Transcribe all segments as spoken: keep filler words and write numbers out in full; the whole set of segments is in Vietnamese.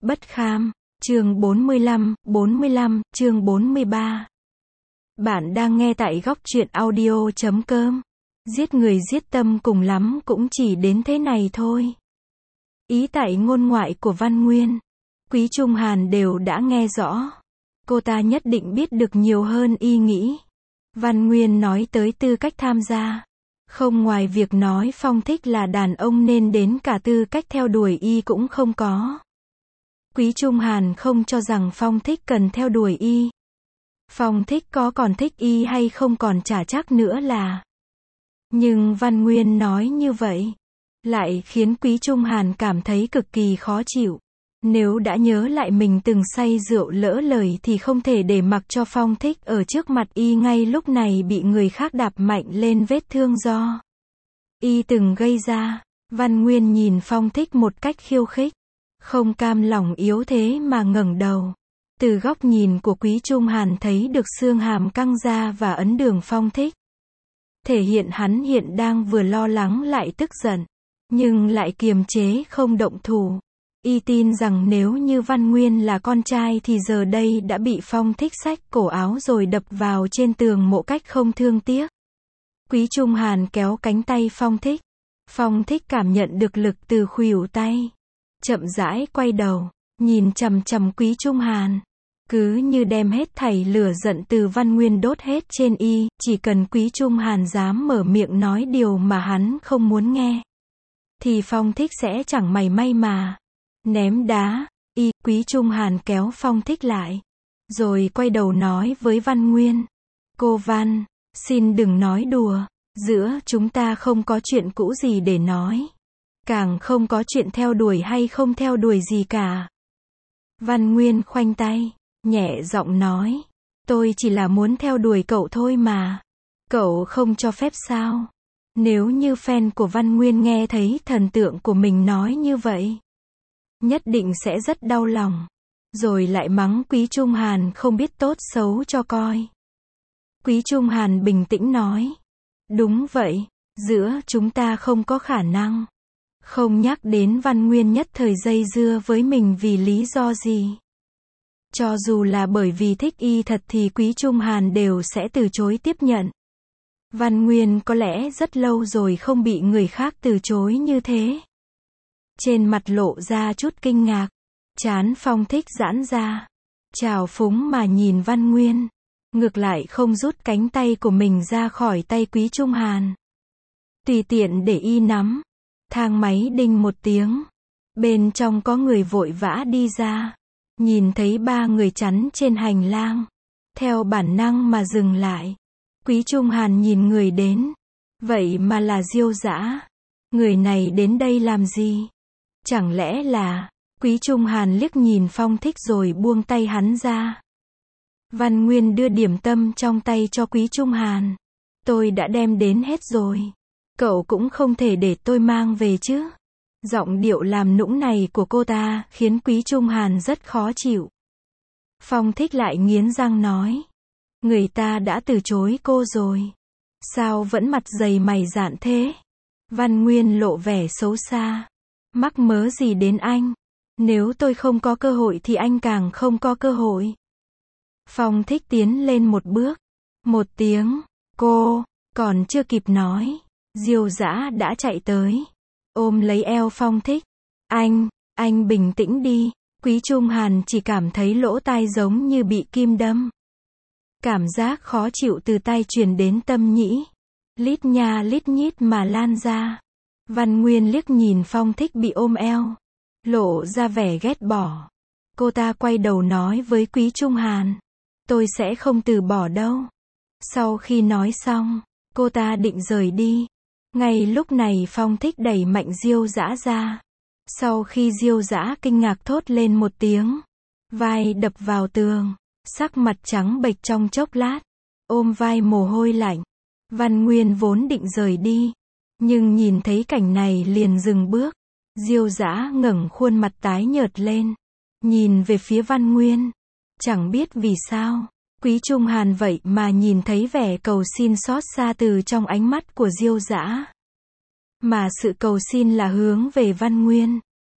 bất kham, chương bốn mươi lăm, bốn mươi lăm, chương bốn mươi ba. Bạn đang nghe tại góc truyện audio chấm com. Giết người giết tâm cùng lắm cũng chỉ đến thế này thôi. Ý tại ngôn ngoại của Văn Nguyên, Quý Trung Hàn đều đã nghe rõ. Cô ta nhất định biết được nhiều hơn y nghĩ. Văn Nguyên nói tới tư cách tham gia. Không ngoài việc nói Phong Thích là đàn ông nên đến cả tư cách theo đuổi y cũng không có. Quý Trung Hàn không cho rằng Phong Thích cần theo đuổi y. Phong Thích có còn thích y hay không còn chả chắc nữa là. Nhưng Văn Nguyên nói như vậy, lại khiến Quý Trung Hàn cảm thấy cực kỳ khó chịu. Nếu đã nhớ lại mình từng say rượu lỡ lời thì không thể để mặc cho Phong Thích ở trước mặt y ngay lúc này bị người khác đạp mạnh lên vết thương do y từng gây ra. Văn Nguyên nhìn Phong Thích một cách khiêu khích, không cam lòng yếu thế mà ngẩng đầu. Từ góc nhìn của Quý Trung Hàn thấy được xương hàm căng ra và ấn đường Phong Thích. Thể hiện hắn hiện đang vừa lo lắng lại tức giận, nhưng lại kiềm chế không động thủ. Y tin rằng nếu như Văn Nguyên là con trai thì giờ đây đã bị Phong Thích xách cổ áo rồi đập vào trên tường mộ cách không thương tiếc. Quý Trung Hàn kéo cánh tay Phong Thích. Phong Thích cảm nhận được lực từ khuỷu tay. Chậm rãi quay đầu, nhìn chằm chằm Quý Trung Hàn. Cứ như đem hết thảy lửa giận từ Văn Nguyên đốt hết trên y, chỉ cần Quý Trung Hàn dám mở miệng nói điều mà hắn không muốn nghe, thì Phong Thích sẽ chẳng mảy may mà ném đá y. Quý Trung Hàn kéo Phong Thích lại, rồi quay đầu nói với Văn Nguyên. Cô Văn, xin đừng nói đùa, giữa chúng ta không có chuyện cũ gì để nói. Càng không có chuyện theo đuổi hay không theo đuổi gì cả. Văn Nguyên khoanh tay, nhẹ giọng nói. Tôi chỉ là muốn theo đuổi cậu thôi mà. Cậu không cho phép sao? Nếu như fan của Văn Nguyên nghe thấy thần tượng của mình nói như vậy, nhất định sẽ rất đau lòng. Rồi lại mắng Quý Trung Hàn không biết tốt xấu cho coi. Quý Trung Hàn bình tĩnh nói. Đúng vậy, giữa chúng ta không có khả năng. Không nhắc đến Văn Nguyên nhất thời dây dưa với mình vì lý do gì. Cho dù là bởi vì thích y thật thì Quý Trung Hàn đều sẽ từ chối tiếp nhận. Văn Nguyên có lẽ rất lâu rồi không bị người khác từ chối như thế. Trên mặt lộ ra chút kinh ngạc. Trán Phong Thích giãn ra. Trào phúng mà nhìn Văn Nguyên. Ngược lại không rút cánh tay của mình ra khỏi tay Quý Trung Hàn. Tùy tiện để y nắm. Thang máy đinh một tiếng. Bên trong có người vội vã đi ra. Nhìn thấy ba người chắn trên hành lang. Theo bản năng mà dừng lại. Quý Trung Hàn nhìn người đến. Vậy mà là Diêu Dã. Người này đến đây làm gì? Chẳng lẽ là... Quý Trung Hàn liếc nhìn Phong Thích rồi buông tay hắn ra. Văn Nguyên đưa điểm tâm trong tay cho Quý Trung Hàn. Tôi đã đem đến hết rồi. Cậu cũng không thể để tôi mang về chứ. Giọng điệu làm nũng này của cô ta khiến Quý Trung Hàn rất khó chịu. Phong Thích lại nghiến răng nói. Người ta đã từ chối cô rồi. Sao vẫn mặt dày mày dạn thế? Văn Nguyên lộ vẻ xấu xa. Mắc mớ gì đến anh? Nếu tôi không có cơ hội thì anh càng không có cơ hội. Phong Thích tiến lên một bước. Một tiếng. Cô. Còn chưa kịp nói. Diêu Dã đã chạy tới. Ôm lấy eo Phong Thích. Anh. Anh bình tĩnh đi. Quý Trung Hàn chỉ cảm thấy lỗ tai giống như bị kim đâm. Cảm giác khó chịu từ tai truyền đến tâm nhĩ. Lít nha lít nhít mà lan ra. Văn Nguyên liếc nhìn Phong Thích bị ôm eo. Lộ ra vẻ ghét bỏ. Cô ta quay đầu nói với Quý Trung Hàn. Tôi sẽ không từ bỏ đâu. Sau khi nói xong, cô ta định rời đi. Ngay lúc này Phong Thích đẩy mạnh Diêu Dã ra. Sau khi Diêu Dã kinh ngạc thốt lên một tiếng. Vai đập vào tường. Sắc mặt trắng bệch trong chốc lát. Ôm vai mồ hôi lạnh. Văn Nguyên vốn định rời đi. Nhưng nhìn thấy cảnh này liền dừng bước. Diêu Dã ngẩng khuôn mặt tái nhợt lên. Nhìn về phía Văn Nguyên. Chẳng biết vì sao. Quý Trung Hàn vậy mà nhìn thấy vẻ cầu xin xót xa từ trong ánh mắt của Diêu Dã. Mà sự cầu xin là hướng về Văn Nguyên.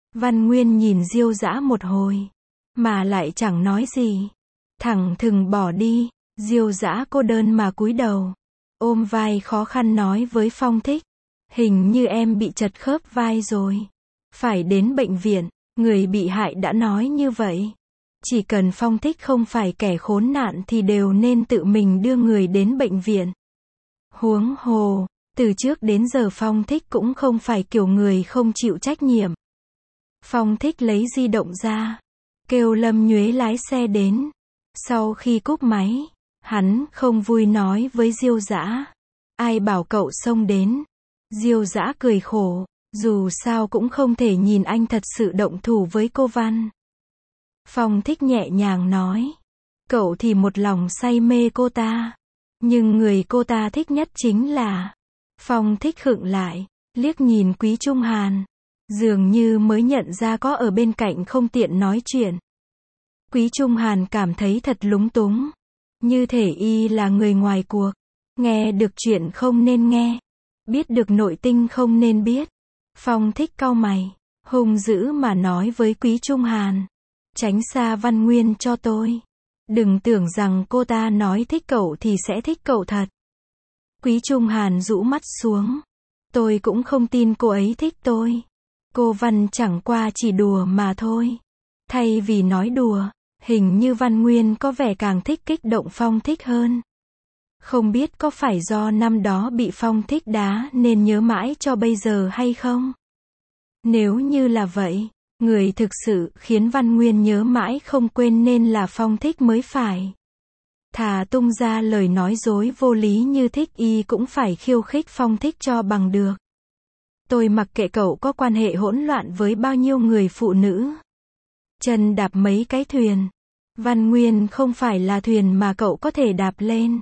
Văn Nguyên nhìn Diêu Dã một hồi, mà lại chẳng nói gì. Thẳng thừng bỏ đi. Diêu Dã cô đơn mà cúi đầu, ôm vai khó khăn nói với Phong Thích. Hình như em bị trật khớp vai rồi. Phải đến bệnh viện. Người bị hại đã nói như vậy. Chỉ cần Phong Thích không phải kẻ khốn nạn thì đều nên tự mình đưa người đến bệnh viện. Huống hồ, từ trước đến giờ Phong Thích cũng không phải kiểu người không chịu trách nhiệm. Phong Thích lấy di động ra, kêu Lâm Nhuế lái xe đến. Sau khi cúp máy, hắn không vui nói với Diêu Dã. Ai bảo cậu xông đến? Diêu Dã cười khổ, dù sao cũng không thể nhìn anh thật sự động thủ với cô Văn. Phong Thích nhẹ nhàng nói, cậu thì một lòng say mê cô ta, nhưng người cô ta thích nhất chính là... Phong Thích khựng lại, liếc nhìn Quý Trung Hàn, dường như mới nhận ra có ở bên cạnh không tiện nói chuyện. Quý Trung Hàn cảm thấy thật lúng túng, như thể y là người ngoài cuộc, nghe được chuyện không nên nghe, biết được nội tình không nên biết. Phong Thích cau mày, hung dữ mà nói với Quý Trung Hàn, tránh xa Văn Nguyên cho tôi. Đừng tưởng rằng cô ta nói thích cậu thì sẽ thích cậu thật. Quý Trung Hàn rũ mắt xuống, tôi cũng không tin cô ấy thích tôi. Cô Văn chẳng qua chỉ đùa mà thôi. Thay vì nói đùa, hình như Văn Nguyên có vẻ càng thích kích động Phong Thích hơn. Không biết có phải do năm đó bị Phong Thích đá nên nhớ mãi cho bây giờ hay không? Nếu như là vậy, người thực sự khiến Văn Nguyên nhớ mãi không quên nên là Phong Thích mới phải. Thà tung ra lời nói dối vô lý như thích y cũng phải khiêu khích Phong Thích cho bằng được. Tôi mặc kệ cậu có quan hệ hỗn loạn với bao nhiêu người phụ nữ. Chân đạp mấy cái thuyền. Văn Nguyên không phải là thuyền mà cậu có thể đạp lên.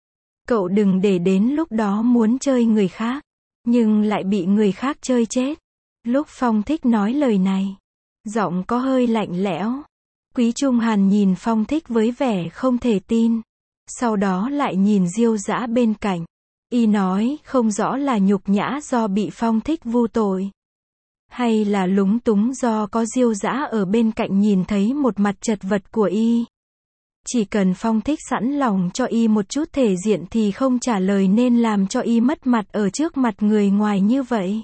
Cậu đừng để đến lúc đó muốn chơi người khác, nhưng lại bị người khác chơi chết. Lúc Phong Thích nói lời này, giọng có hơi lạnh lẽo. Quý Trung Hàn nhìn Phong Thích với vẻ không thể tin. Sau đó lại nhìn Diêu Dã bên cạnh. Y nói không rõ là nhục nhã do bị Phong Thích vu tội, hay là lúng túng do có Diêu Dã ở bên cạnh nhìn thấy một mặt chật vật của y. Chỉ cần Phong Thích sẵn lòng cho y một chút thể diện thì không trả lời nên làm cho y mất mặt ở trước mặt người ngoài như vậy.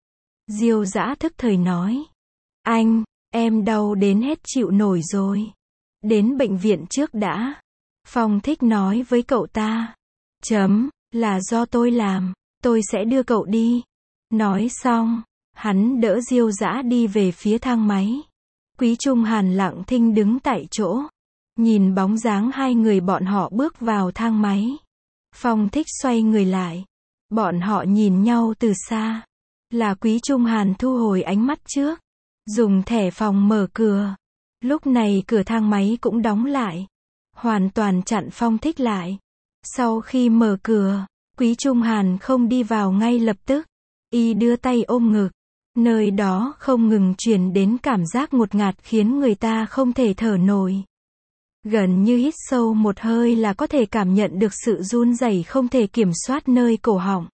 Diêu Dã thức thời nói, anh, em đau đến hết chịu nổi rồi. Đến bệnh viện trước đã. Phong Thích nói với cậu ta, chấm, là do tôi làm, tôi sẽ đưa cậu đi. Nói xong, hắn đỡ Diêu Dã đi về phía thang máy. Quý Trung Hàn lặng thinh đứng tại chỗ, nhìn bóng dáng hai người bọn họ bước vào thang máy. Phong Thích xoay người lại. Bọn họ nhìn nhau từ xa. Là Quý Trung Hàn thu hồi ánh mắt trước, dùng thẻ phòng mở cửa. Lúc này cửa thang máy cũng đóng lại, hoàn toàn chặn Phong Thích lại. Sau khi mở cửa, Quý Trung Hàn không đi vào ngay lập tức. Y đưa tay ôm ngực. Nơi đó không ngừng truyền đến cảm giác ngột ngạt khiến người ta không thể thở nổi. Gần như hít sâu một hơi là có thể cảm nhận được sự run rẩy không thể kiểm soát nơi cổ họng.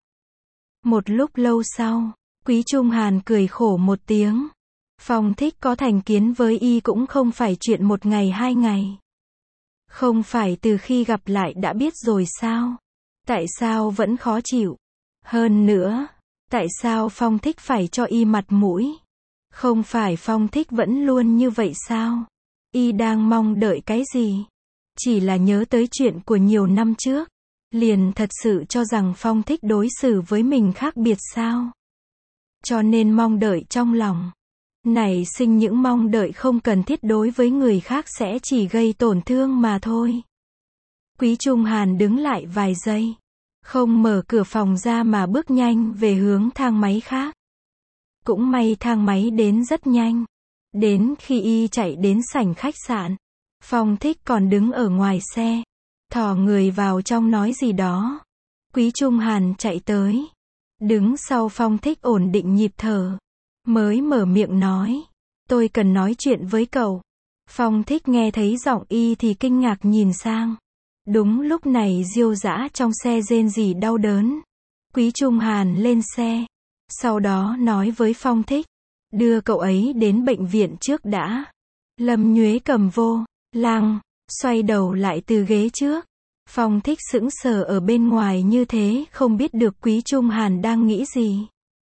Một lúc lâu sau, Quý Trung Hàn cười khổ một tiếng. Phong Thích có thành kiến với y cũng không phải chuyện một ngày hai ngày. Không phải từ khi gặp lại đã biết rồi sao? Tại sao vẫn khó chịu? Hơn nữa, tại sao Phong Thích phải cho y mặt mũi? Không phải Phong Thích vẫn luôn như vậy sao? Y đang mong đợi cái gì? Chỉ là nhớ tới chuyện của nhiều năm trước, liền thật sự cho rằng Phong Thích đối xử với mình khác biệt sao? Cho nên mong đợi trong lòng nảy sinh những mong đợi không cần thiết đối với người khác sẽ chỉ gây tổn thương mà thôi. Quý Trung Hàn đứng lại vài giây, không mở cửa phòng ra mà bước nhanh về hướng thang máy khác. Cũng may thang máy đến rất nhanh. Đến khi y chạy đến sảnh khách sạn, Phong Thích còn đứng ở ngoài xe, thò người vào trong nói gì đó. Quý Trung Hàn chạy tới, đứng sau Phong Thích ổn định nhịp thở, mới mở miệng nói, tôi cần nói chuyện với cậu. Phong Thích nghe thấy giọng y thì kinh ngạc nhìn sang. Đúng lúc này Diêu Dã trong xe rên rỉ đau đớn. Quý Trung Hàn lên xe, sau đó nói với Phong Thích, Đưa cậu ấy đến bệnh viện trước đã. Lâm Nhuế cầm vô lăng, xoay đầu lại từ ghế trước. Phong Thích sững sờ ở bên ngoài như thế, không biết được Quý Trung Hàn đang nghĩ gì.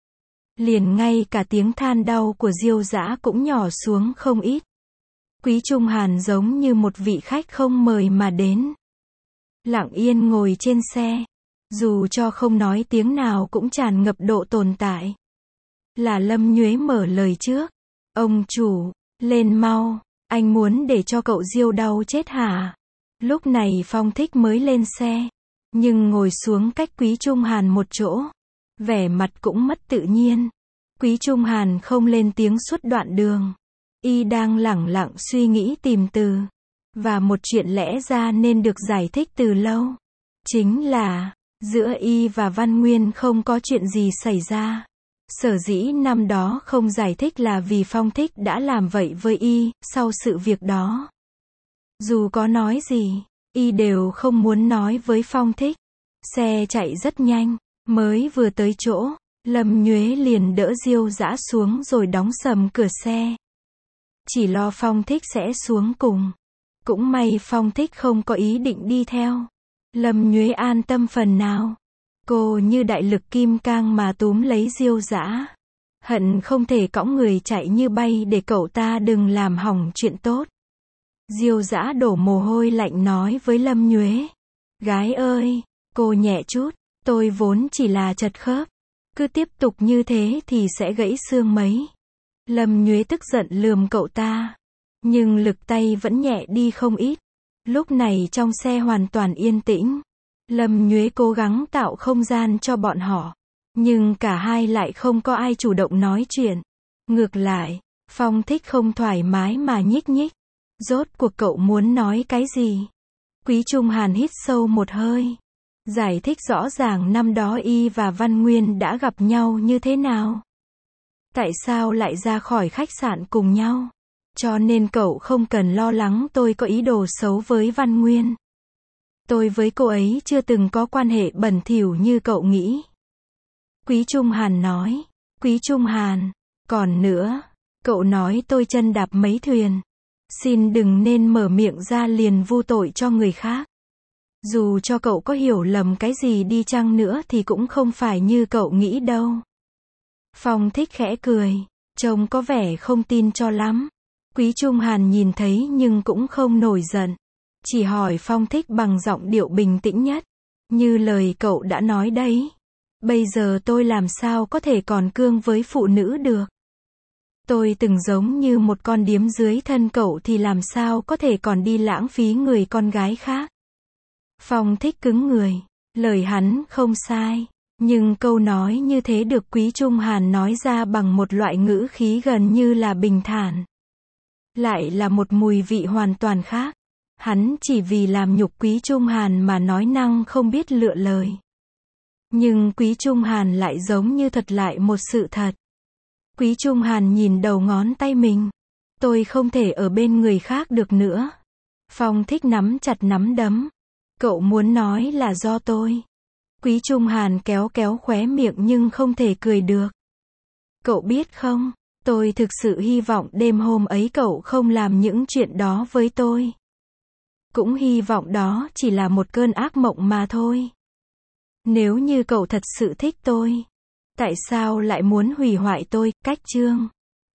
Liền ngay cả tiếng than đau của Diêu Dã cũng nhỏ xuống không ít. Quý Trung Hàn giống như một vị khách không mời mà đến. Lặng yên ngồi trên xe. Dù cho không nói tiếng nào cũng tràn ngập độ tồn tại. Là Lâm Nhuế mở lời trước. Ông chủ, lên mau, anh muốn để cho cậu Diêu đau chết hả? Lúc này Phong Thích mới lên xe. Nhưng ngồi xuống cách Quý Trung Hàn một chỗ. Vẻ mặt cũng mất tự nhiên. Quý Trung Hàn không lên tiếng suốt đoạn đường. Y đang lẳng lặng suy nghĩ tìm từ. Và một chuyện lẽ ra nên được giải thích từ lâu. Chính là, giữa Y và Văn Nguyên không có chuyện gì xảy ra. Sở dĩ năm đó không giải thích là vì Phong Thích đã làm vậy với Y, sau sự việc đó. Dù có nói gì, Y đều không muốn nói với Phong Thích. Xe chạy rất nhanh, mới vừa tới chỗ, Lâm Nhuế liền đỡ Diêu Dã xuống rồi đóng sầm cửa xe. Chỉ lo Phong Thích sẽ xuống cùng. Cũng may Phong Thích không có ý định đi theo. Lâm Nhuế an tâm phần nào. Cô như đại lực kim cang mà túm lấy Diêu Dã. Hận không thể cõng người chạy như bay để cậu ta đừng làm hỏng chuyện tốt. Diêu Dã đổ mồ hôi lạnh nói với Lâm Nhuế. Gái ơi, cô nhẹ chút, tôi vốn chỉ là chật khớp. Cứ tiếp tục như thế thì sẽ gãy xương mấy. Lâm Nhuế tức giận lườm cậu ta. Nhưng lực tay vẫn nhẹ đi không ít. Lúc này trong xe hoàn toàn yên tĩnh. Lâm Nhuế cố gắng tạo không gian cho bọn họ. Nhưng cả hai lại không có ai chủ động nói chuyện. Ngược lại, Phong Thích không thoải mái mà nhích nhích. Rốt cuộc cậu muốn nói cái gì? Quý Trung Hàn hít sâu một hơi. Giải thích rõ ràng năm đó Y và Văn Nguyên đã gặp nhau như thế nào. Tại sao lại ra khỏi khách sạn cùng nhau? Cho nên cậu không cần lo lắng tôi có ý đồ xấu với Văn Nguyên. Tôi với cô ấy chưa từng có quan hệ bẩn thỉu như cậu nghĩ. Quý Trung Hàn nói. Quý Trung Hàn, còn nữa, cậu nói tôi chân đạp mấy thuyền. Xin đừng nên mở miệng ra liền vu tội cho người khác. Dù cho cậu có hiểu lầm cái gì đi chăng nữa thì cũng không phải như cậu nghĩ đâu. Phong Thích khẽ cười, trông có vẻ không tin cho lắm. Quý Trung Hàn nhìn thấy nhưng cũng không nổi giận. Chỉ hỏi Phong Thích bằng giọng điệu bình tĩnh nhất. Như lời cậu đã nói đấy. Bây giờ tôi làm sao có thể còn cương với phụ nữ được. Tôi từng giống như một con điếm dưới thân cậu thì làm sao có thể còn đi lãng phí người con gái khác. Phong Thích cứng người. Lời hắn không sai. Nhưng câu nói như thế được Quý Trung Hàn nói ra bằng một loại ngữ khí gần như là bình thản. Lại là một mùi vị hoàn toàn khác. Hắn chỉ vì làm nhục Quý Trung Hàn mà nói năng không biết lựa lời. Nhưng Quý Trung Hàn lại giống như thuật lại một sự thật. Quý Trung Hàn nhìn đầu ngón tay mình. Tôi không thể ở bên người khác được nữa. Phong Thích nắm chặt nắm đấm. Cậu muốn nói là do tôi. Quý Trung Hàn kéo kéo khóe miệng nhưng không thể cười được. Cậu biết không, tôi thực sự hy vọng đêm hôm ấy cậu không làm những chuyện đó với tôi. Cũng hy vọng đó chỉ là một cơn ác mộng mà thôi. Nếu như cậu thật sự thích tôi, tại sao lại muốn hủy hoại tôi, cách chương